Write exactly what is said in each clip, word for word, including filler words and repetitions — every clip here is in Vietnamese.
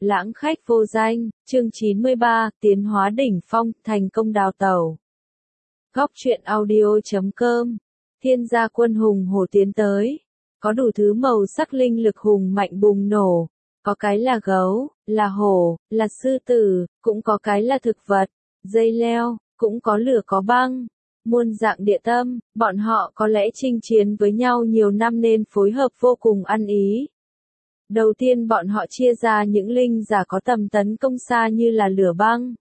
Lãng khách vô danh, chương chín mươi ba, tiến hóa đỉnh phong, thành công đào tẩu. Góc truyện audio chấm com, thiên gia quân hùng hổ tiến tới. Có đủ thứ màu sắc linh lực hùng mạnh bùng nổ. Có cái là gấu, là hổ, là sư tử, cũng có cái là thực vật, dây leo, cũng có lửa có băng. Muôn dạng địa tâm, bọn họ có lẽ chinh chiến với nhau nhiều năm nên phối hợp vô cùng ăn ý. Đầu tiên bọn họ chia ra những linh giả có tầm tấn công xa như là lửa băng.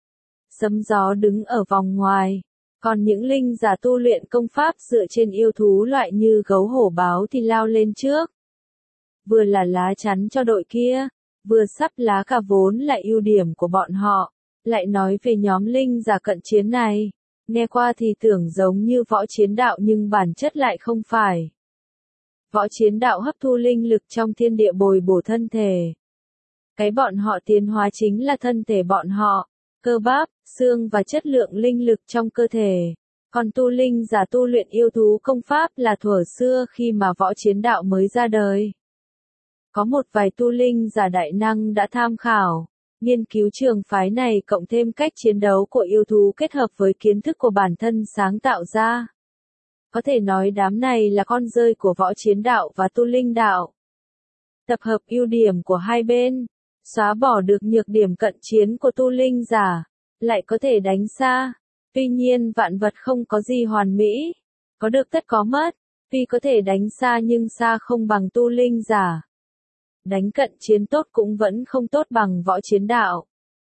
Sấm gió đứng ở vòng ngoài. Còn những linh giả tu luyện công pháp dựa trên yêu thú loại như gấu hổ báo thì lao lên trước. Vừa là lá chắn cho đội kia, vừa sắp lá cả vốn là ưu điểm của bọn họ. Lại nói về nhóm linh giả cận chiến này, nghe qua thì tưởng giống như võ chiến đạo nhưng bản chất lại không phải. Võ chiến đạo hấp thu linh lực trong thiên địa bồi bổ thân thể. Cái bọn họ tiến hóa chính là thân thể bọn họ, cơ bắp, xương và chất lượng linh lực trong cơ thể. Còn tu linh giả tu luyện yêu thú công pháp là thuở xưa khi mà võ chiến đạo mới ra đời. Có một vài tu linh giả đại năng đã tham khảo, nghiên cứu trường phái này cộng thêm cách chiến đấu của yêu thú kết hợp với kiến thức của bản thân sáng tạo ra. Có thể nói đám này là con rơi của võ chiến đạo và tu linh đạo. Tập hợp ưu điểm của hai bên, xóa bỏ được nhược điểm cận chiến của tu linh giả, lại có thể đánh xa. Tuy nhiên vạn vật không có gì hoàn mỹ, có được tất có mất, tuy có thể đánh xa nhưng xa không bằng tu linh giả. Đánh cận chiến tốt cũng vẫn không tốt bằng võ chiến đạo.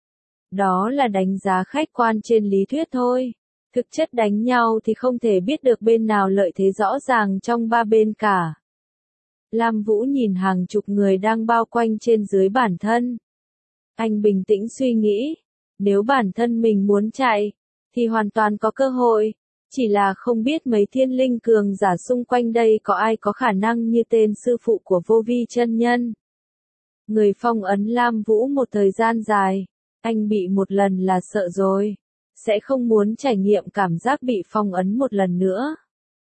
Đó là đánh giá khách quan trên lý thuyết thôi. Thực chất đánh nhau thì không thể biết được bên nào lợi thế rõ ràng trong ba bên cả. Lam Vũ nhìn hàng chục người đang bao quanh trên dưới bản thân. Anh bình tĩnh suy nghĩ, nếu bản thân mình muốn chạy, thì hoàn toàn có cơ hội, chỉ là không biết mấy thiên linh cường giả xung quanh đây có ai có khả năng như tên sư phụ của Vô Vi chân nhân. Người phong ấn Lam Vũ một thời gian dài, anh bị một lần là sợ rồi. Sẽ không muốn trải nghiệm cảm giác bị phong ấn một lần nữa.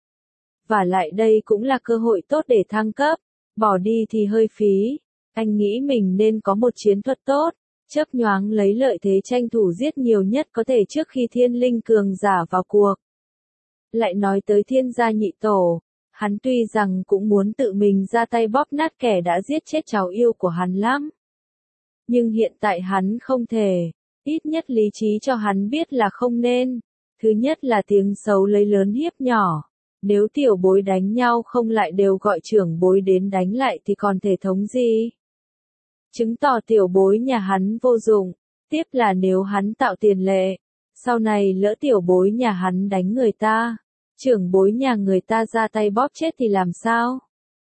Và lại đây cũng là cơ hội tốt để thăng cấp, bỏ đi thì hơi phí. Anh nghĩ mình nên có một chiến thuật tốt, chớp nhoáng lấy lợi thế tranh thủ giết nhiều nhất có thể trước khi thiên linh cường giả vào cuộc. Lại nói tới thiên gia nhị tổ, hắn tuy rằng cũng muốn tự mình ra tay bóp nát kẻ đã giết chết cháu yêu của hắn lắm. Nhưng hiện tại hắn không thể. Ít nhất lý trí cho hắn biết là không nên. Thứ nhất là tiếng xấu lấy lớn hiếp nhỏ. Nếu tiểu bối đánh nhau không lại đều gọi trưởng bối đến đánh lại thì còn thể thống gì? Chứng tỏ tiểu bối nhà hắn vô dụng. Tiếp là nếu hắn tạo tiền lệ, sau này lỡ tiểu bối nhà hắn đánh người ta, trưởng bối nhà người ta ra tay bóp chết thì làm sao?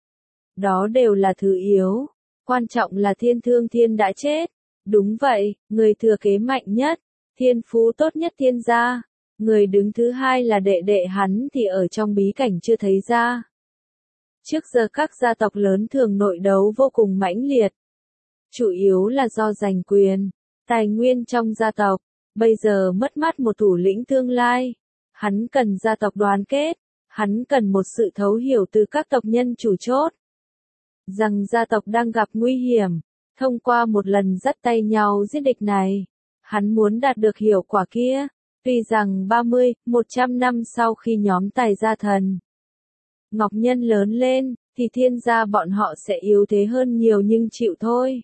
Đó đều là thứ yếu. Quan trọng là thiên thương thiên đã chết. Đúng vậy, người thừa kế mạnh nhất, thiên phú tốt nhất thiên gia. Người đứng thứ hai là đệ đệ hắn thì ở trong bí cảnh chưa thấy ra. Trước giờ các gia tộc lớn thường nội đấu vô cùng mãnh liệt. Chủ yếu là do giành quyền, tài nguyên trong gia tộc. Bây giờ mất mát một thủ lĩnh tương lai. Hắn cần gia tộc đoàn kết. Hắn cần một sự thấu hiểu từ các tộc nhân chủ chốt. Rằng gia tộc đang gặp nguy hiểm. Thông qua một lần dắt tay nhau giết địch này, hắn muốn đạt được hiệu quả kia. Tuy rằng ba mươi, một trăm năm sau khi nhóm Tài Gia Thần Ngọc Nhân lớn lên, thì thiên gia bọn họ sẽ yếu thế hơn nhiều nhưng chịu thôi.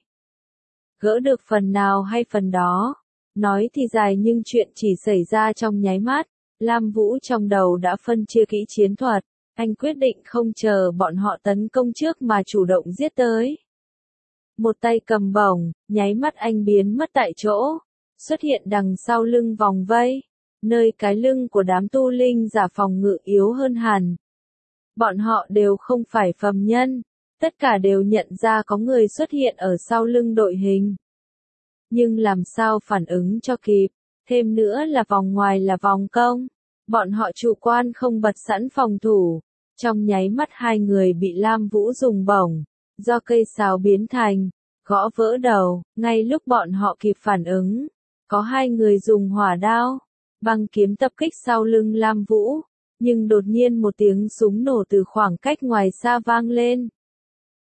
Gỡ được phần nào hay phần đó. Nói thì dài nhưng chuyện chỉ xảy ra trong nháy mắt. Lam Vũ trong đầu đã phân chia kỹ chiến thuật. Anh quyết định không chờ bọn họ tấn công trước mà chủ động giết tới. Một tay cầm bổng, nháy mắt anh biến mất tại chỗ, xuất hiện đằng sau lưng vòng vây, nơi cái lưng của đám tu linh giả phòng ngự yếu hơn hẳn. Bọn họ đều không phải phàm nhân, tất cả đều nhận ra có người xuất hiện ở sau lưng đội hình. Nhưng làm sao phản ứng cho kịp, thêm nữa là vòng ngoài là vòng công, bọn họ chủ quan không bật sẵn phòng thủ, trong nháy mắt hai người bị Lam Vũ dùng bổng. Do cây sào biến thành, gõ vỡ đầu, ngay lúc bọn họ kịp phản ứng, có hai người dùng hỏa đao, băng kiếm tập kích sau lưng Lam Vũ, nhưng đột nhiên một tiếng súng nổ từ khoảng cách ngoài xa vang lên.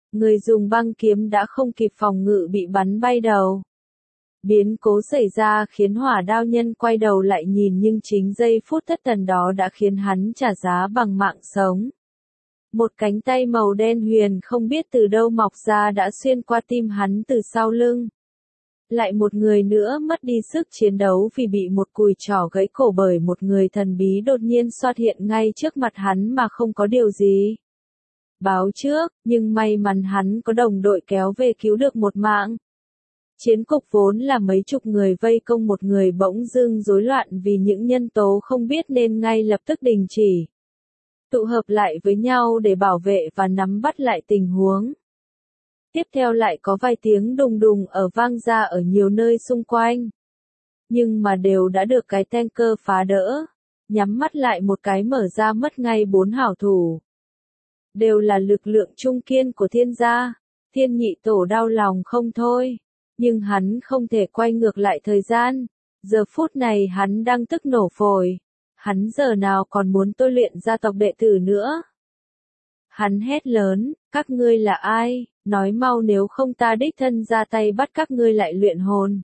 Người dùng băng kiếm đã không kịp phòng ngự bị bắn bay đầu. Biến cố xảy ra khiến hỏa đao nhân quay đầu lại nhìn nhưng chính giây phút thất thần đó đã khiến hắn trả giá bằng mạng sống. Một cánh tay màu đen huyền không biết từ đâu mọc ra đã xuyên qua tim hắn từ sau lưng. Lại một người nữa mất đi sức chiến đấu vì bị một cùi trỏ gãy cổ bởi một người thần bí đột nhiên xuất hiện ngay trước mặt hắn mà không có điều gì báo trước, nhưng may mắn hắn có đồng đội kéo về cứu được một mạng. Chiến cục vốn là mấy chục người vây công một người bỗng dưng rối loạn vì những nhân tố không biết nên ngay lập tức đình chỉ. Tụ hợp lại với nhau để bảo vệ và nắm bắt lại tình huống. Tiếp theo lại có vài tiếng đùng đùng ở vang ra ở nhiều nơi xung quanh. Nhưng mà đều đã được cái tanker phá đỡ. Nhắm mắt lại một cái mở ra mất ngay bốn hảo thủ. Đều là lực lượng trung kiên của thiên gia. Thiên nhị tổ đau lòng không thôi. Nhưng hắn không thể quay ngược lại thời gian. Giờ phút này hắn đang tức nổ phổi. Hắn giờ nào còn muốn tôi luyện gia tộc đệ tử nữa. Hắn hét lớn, các ngươi là ai, nói mau nếu không ta đích thân ra tay bắt các ngươi lại luyện hồn.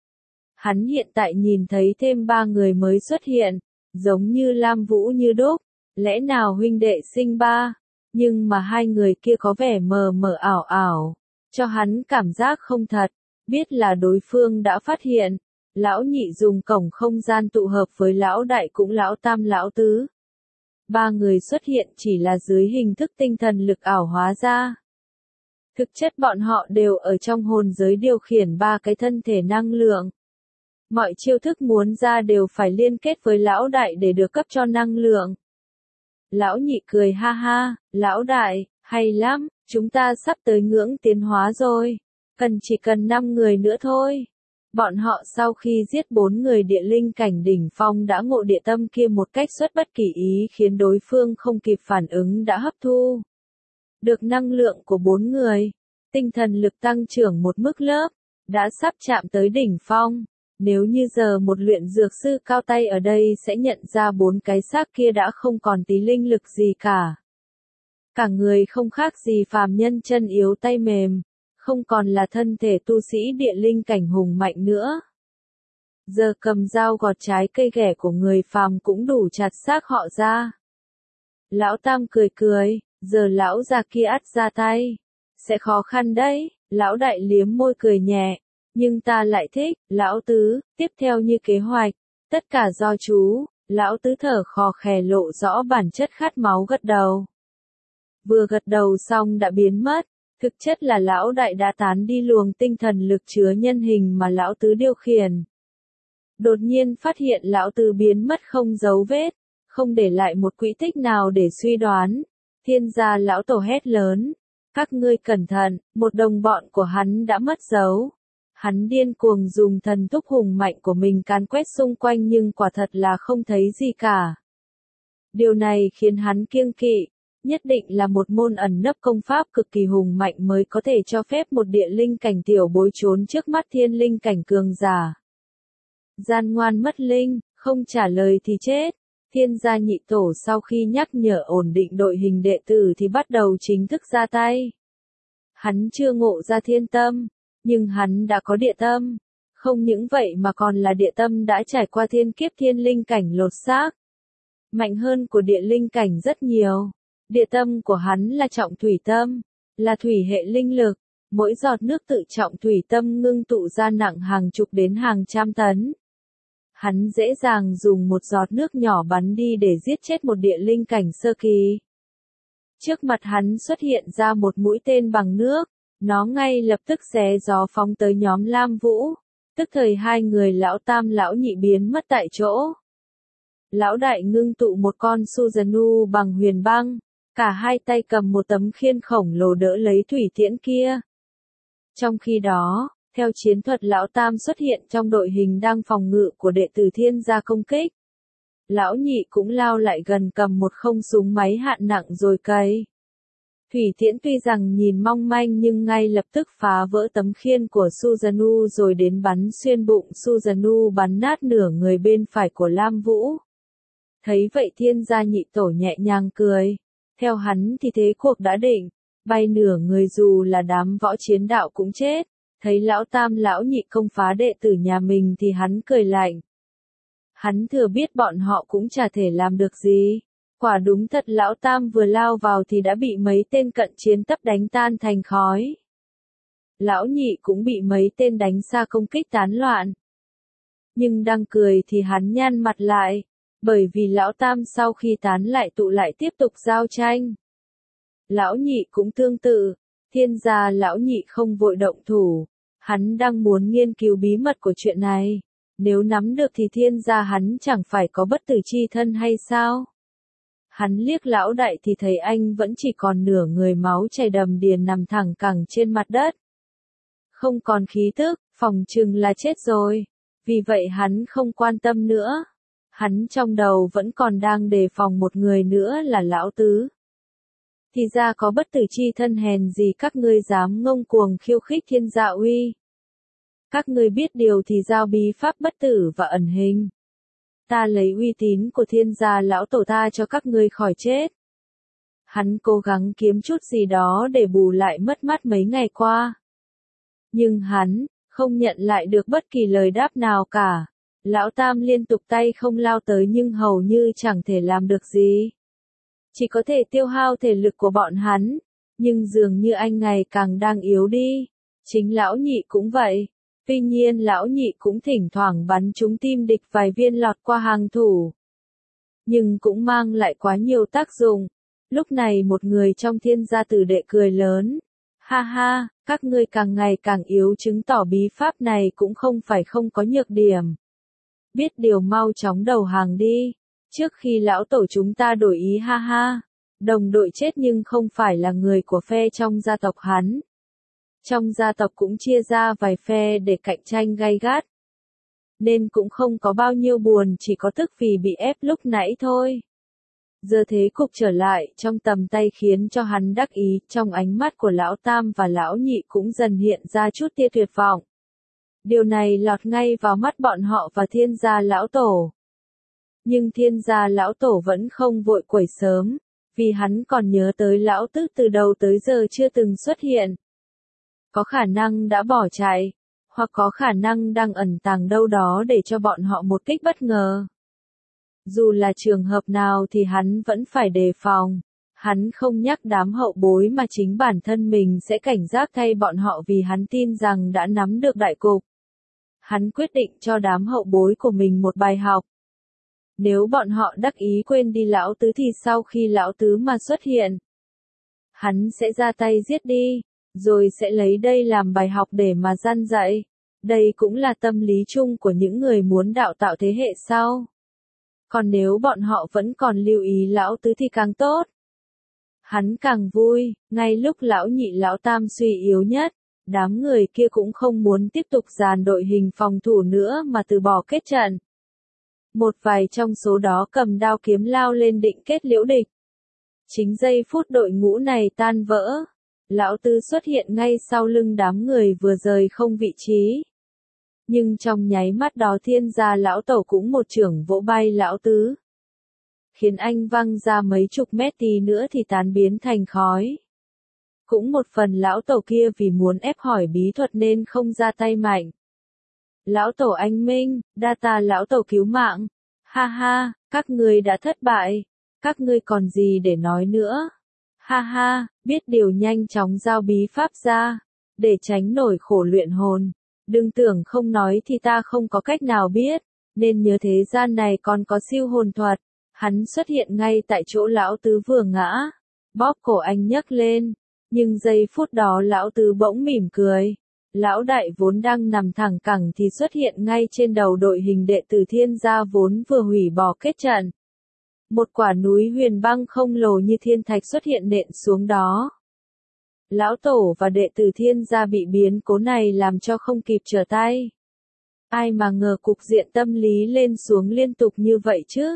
Hắn hiện tại nhìn thấy thêm ba người mới xuất hiện, giống như Lam Vũ như đúc, lẽ nào huynh đệ sinh ba, nhưng mà hai người kia có vẻ mờ mờ ảo ảo, cho hắn cảm giác không thật, biết là đối phương đã phát hiện. Lão nhị dùng cổng không gian tụ hợp với lão đại cũng lão tam lão tứ. Ba người xuất hiện chỉ là dưới hình thức tinh thần lực ảo hóa ra. Thực chất bọn họ đều ở trong hồn giới điều khiển ba cái thân thể năng lượng. Mọi chiêu thức muốn ra đều phải liên kết với lão đại để được cấp cho năng lượng. Lão nhị cười ha ha, lão đại, hay lắm, chúng ta sắp tới ngưỡng tiến hóa rồi. Cần chỉ cần năm người nữa thôi. Bọn họ sau khi giết bốn người địa linh cảnh đỉnh phong đã ngộ địa tâm kia một cách xuất bất kỳ ý khiến đối phương không kịp phản ứng đã hấp thu được năng lượng của bốn người. Tinh thần lực tăng trưởng một mức lớp, đã sắp chạm tới đỉnh phong. Nếu như giờ một luyện dược sư cao tay ở đây sẽ nhận ra bốn cái xác kia đã không còn tí linh lực gì cả. Cả người không khác gì phàm nhân chân yếu tay mềm. Không còn là thân thể tu sĩ địa linh cảnh hùng mạnh nữa. Giờ cầm dao gọt trái cây ghẻ của người phàm cũng đủ chặt xác họ ra. Lão Tam cười cười, giờ lão già kia ắt ra tay. Sẽ khó khăn đấy, lão đại liếm môi cười nhẹ. Nhưng ta lại thích, lão tứ, tiếp theo như kế hoạch. Tất cả do chú, lão tứ thở khò khè lộ rõ bản chất khát máu gật đầu. Vừa gật đầu xong đã biến mất. Thực chất là lão đại đã tán đi luồng tinh thần lực chứa nhân hình mà lão tứ điều khiển. Đột nhiên phát hiện lão tứ biến mất không dấu vết, không để lại một quỹ tích nào để suy đoán. Thiên gia lão tổ hét lớn, các ngươi cẩn thận, một đồng bọn của hắn đã mất dấu. Hắn điên cuồng dùng thần thúc hùng mạnh của mình càn quét xung quanh nhưng quả thật là không thấy gì cả. Điều này khiến hắn kiêng kỵ. Nhất định là một môn ẩn nấp công pháp cực kỳ hùng mạnh mới có thể cho phép một địa linh cảnh tiểu bối trốn trước mắt thiên linh cảnh cường giả. Gian ngoan mất linh, không trả lời thì chết. Thiên gia nhị tổ sau khi nhắc nhở ổn định đội hình đệ tử thì bắt đầu chính thức ra tay. Hắn chưa ngộ ra thiên tâm, nhưng hắn đã có địa tâm. Không những vậy mà còn là địa tâm đã trải qua thiên kiếp thiên linh cảnh lột xác. Mạnh hơn của địa linh cảnh rất nhiều. Địa tâm của hắn là trọng thủy tâm, là thủy hệ linh lực, mỗi giọt nước tự trọng thủy tâm ngưng tụ ra nặng hàng chục đến hàng trăm tấn. Hắn dễ dàng dùng một giọt nước nhỏ bắn đi để giết chết một địa linh cảnh sơ kỳ. Trước mặt hắn xuất hiện ra một mũi tên bằng nước, nó ngay lập tức xé gió phóng tới nhóm Lam Vũ, tức thời hai người lão tam lão nhị biến mất tại chỗ. Lão đại ngưng tụ một con Suzanu bằng huyền băng. Cả hai tay cầm một tấm khiên khổng lồ đỡ lấy thủy tiễn kia. Trong khi đó, theo chiến thuật lão tam xuất hiện trong đội hình đang phòng ngự của đệ tử thiên gia công kích. Lão nhị cũng lao lại gần cầm một không súng máy hạn nặng rồi cày. Thủy tiễn tuy rằng nhìn mong manh nhưng ngay lập tức phá vỡ tấm khiên của Suzanu rồi đến bắn xuyên bụng Suzanu bắn nát nửa người bên phải của Lam Vũ. Thấy vậy thiên gia nhị tổ nhẹ nhàng cười. Theo hắn thì thế cuộc đã định, bay nửa người dù là đám võ chiến đạo cũng chết. Thấy lão tam lão nhị công phá đệ tử nhà mình thì hắn cười lạnh. Hắn thừa biết bọn họ cũng chả thể làm được gì. Quả đúng thật lão tam vừa lao vào thì đã bị mấy tên cận chiến tấp đánh tan thành khói. Lão nhị cũng bị mấy tên đánh xa công kích tán loạn. Nhưng đang cười thì hắn nhăn mặt lại, bởi vì lão tam sau khi tán lại tụ lại tiếp tục giao tranh. Lão nhị cũng tương tự, thiên gia lão nhị không vội động thủ, hắn đang muốn nghiên cứu bí mật của chuyện này, nếu nắm được thì thiên gia hắn chẳng phải có bất tử chi thân hay sao? Hắn liếc lão đại thì thấy anh vẫn chỉ còn nửa người máu chảy đầm đìa nằm thẳng cẳng trên mặt đất. Không còn khí tức, phòng chừng là chết rồi. Vì vậy hắn không quan tâm nữa. Hắn trong đầu vẫn còn đang đề phòng một người nữa là lão tứ. Thì ra có bất tử chi thân hèn gì các ngươi dám ngông cuồng khiêu khích thiên dạ uy. Các ngươi biết điều thì giao bí pháp bất tử và ẩn hình. Ta lấy uy tín của thiên gia lão tổ ta cho các ngươi khỏi chết. Hắn cố gắng kiếm chút gì đó để bù lại mất mát mấy ngày qua. Nhưng hắn không nhận lại được bất kỳ lời đáp nào cả. Lão tam liên tục tay không lao tới nhưng hầu như chẳng thể làm được gì. Chỉ có thể tiêu hao thể lực của bọn hắn, nhưng dường như anh ngày càng đang yếu đi. Chính lão nhị cũng vậy. Tuy nhiên lão nhị cũng thỉnh thoảng bắn trúng tim địch vài viên lọt qua hàng thủ. Nhưng cũng mang lại quá nhiều tác dụng. Lúc này một người trong thiên gia tử đệ cười lớn. Ha ha, các ngươi càng ngày càng yếu chứng tỏ bí pháp này cũng không phải không có nhược điểm. Biết điều mau chóng đầu hàng đi. Trước khi lão tổ chúng ta đổi ý ha ha. Đồng đội chết nhưng không phải là người của phe trong gia tộc hắn. Trong gia tộc cũng chia ra vài phe để cạnh tranh gay gắt. Nên cũng không có bao nhiêu buồn, chỉ có tức vì bị ép lúc nãy thôi. Giờ thế cục trở lại trong tầm tay khiến cho hắn đắc ý, trong ánh mắt của lão tam và lão nhị cũng dần hiện ra chút tia tuyệt vọng. Điều này lọt ngay vào mắt bọn họ và thiên gia lão tổ. Nhưng thiên gia lão tổ vẫn không vội quẩy sớm, vì hắn còn nhớ tới lão tứ từ đầu tới giờ chưa từng xuất hiện. Có khả năng đã bỏ chạy, hoặc có khả năng đang ẩn tàng đâu đó để cho bọn họ một kích bất ngờ. Dù là trường hợp nào thì hắn vẫn phải đề phòng. Hắn không nhắc đám hậu bối mà chính bản thân mình sẽ cảnh giác thay bọn họ vì hắn tin rằng đã nắm được đại cục. Hắn quyết định cho đám hậu bối của mình một bài học. Nếu bọn họ đắc ý quên đi lão tứ thì sau khi lão tứ mà xuất hiện, hắn sẽ ra tay giết đi, rồi sẽ lấy đây làm bài học để mà răn dạy. Đây cũng là tâm lý chung của những người muốn đạo tạo thế hệ sau. Còn nếu bọn họ vẫn còn lưu ý lão tứ thì càng tốt. Hắn càng vui, ngay lúc lão nhị lão tam suy yếu nhất, đám người kia cũng không muốn tiếp tục dàn đội hình phòng thủ nữa mà từ bỏ kết trận. Một vài trong số đó cầm đao kiếm lao lên định kết liễu địch. Chính giây phút đội ngũ này tan vỡ, lão tứ xuất hiện ngay sau lưng đám người vừa rời không vị trí. Nhưng trong nháy mắt đó thiên gia lão tổ cũng một chưởng vỗ bay lão tứ. Khiến anh văng ra mấy chục mét, tí nữa thì tán biến thành khói. Cũng một phần lão tổ kia vì muốn ép hỏi bí thuật nên không ra tay mạnh. Lão tổ anh minh, đa tạ lão tổ cứu mạng. Ha ha, các ngươi đã thất bại. Các ngươi còn gì để nói nữa. Ha ha, biết điều nhanh chóng giao bí pháp ra. Để tránh nổi khổ luyện hồn. Đừng tưởng không nói thì ta không có cách nào biết. Nên nhớ thế gian này còn có siêu hồn thuật. Hắn xuất hiện ngay tại chỗ lão tứ vừa ngã. Bóp cổ anh nhấc lên. Nhưng giây phút đó lão tứ bỗng mỉm cười. Lão đại vốn đang nằm thẳng cẳng thì xuất hiện ngay trên đầu đội hình đệ tử thiên gia vốn vừa hủy bỏ kết trận. Một quả núi huyền băng không lồ như thiên thạch xuất hiện nện xuống đó. Lão tổ và đệ tử thiên gia bị biến cố này làm cho không kịp trở tay. Ai mà ngờ cục diện tâm lý lên xuống liên tục như vậy chứ?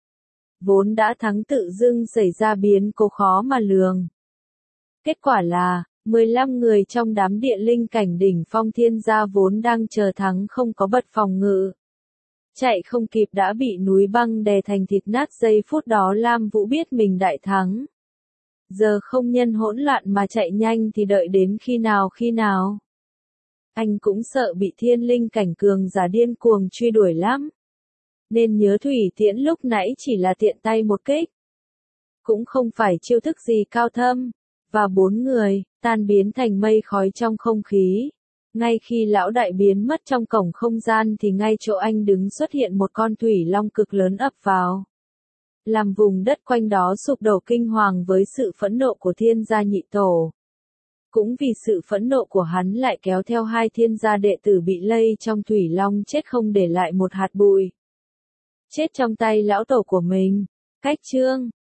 Vốn đã thắng tự dưng xảy ra biến cố khó mà lường. Kết quả là, mười lăm người trong đám địa linh cảnh đỉnh phong thiên gia vốn đang chờ thắng không có bật phòng ngự. Chạy không kịp đã bị núi băng đè thành thịt nát, giây phút đó Lam Vũ biết mình đại thắng. Giờ không nhân hỗn loạn mà chạy nhanh thì đợi đến khi nào khi nào. Anh cũng sợ bị thiên linh cảnh cường giả điên cuồng truy đuổi lắm. Nên nhớ thủy tiễn lúc nãy chỉ là tiện tay một kích. Cũng không phải chiêu thức gì cao thâm. Và bốn người, tan biến thành mây khói trong không khí. Ngay khi lão đại biến mất trong cổng không gian thì ngay chỗ anh đứng xuất hiện một con thủy long cực lớn ập vào. Làm vùng đất quanh đó sụp đổ kinh hoàng với sự phẫn nộ của thiên gia nhị tổ. Cũng vì sự phẫn nộ của hắn lại kéo theo hai thiên gia đệ tử bị lây trong thủy long chết không để lại một hạt bụi. Chết trong tay lão tổ của mình. Cách chương